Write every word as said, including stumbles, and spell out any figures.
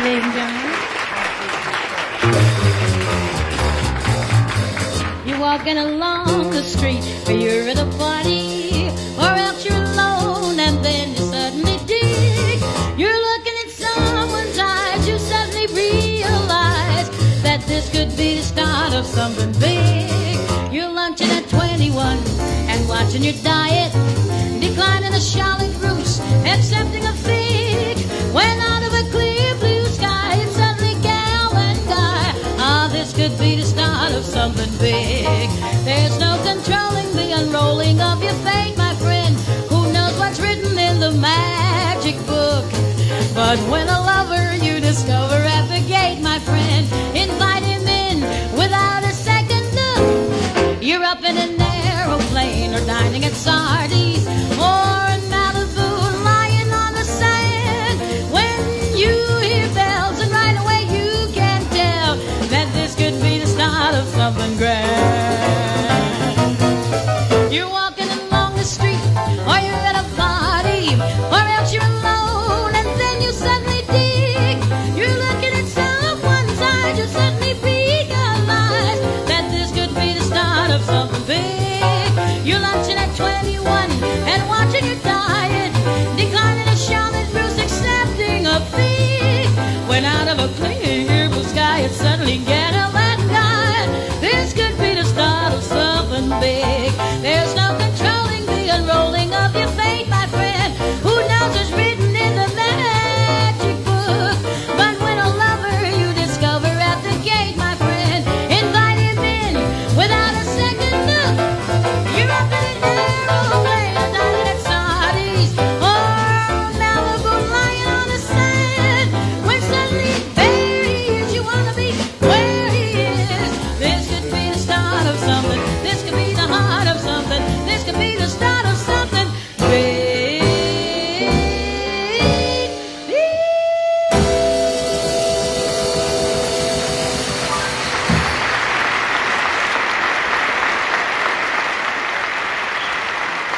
playing, John. You're walking along the street, or you're at a party, or else you're alone, and then you suddenly dig. You're looking at someone's eyes, you suddenly realize that this could be the start of something big. You're lunching at twenty-one and watching your diet, declining a Charlotte Russe, accepting a fig. When out of a clear blue sky, it's suddenly gal and guy. Ah, this could be the start of something big. There's no controlling the unrolling of your fate, my friend. Who knows what's written in the magic book? But when a lover you discover at the gate, my friend, invite him in without a second look. You're up in an aeroplane or dining at Sardi's or in Malibu lying on the sand. When you hear bells and right away you can tell that this could be the start of something grand. You're walking along the street or you're at a party or else you're alone and then you suddenly dig. You're looking at someone's eyes, you suddenly realize that this could be the start of something big. You're lunching at twenty-one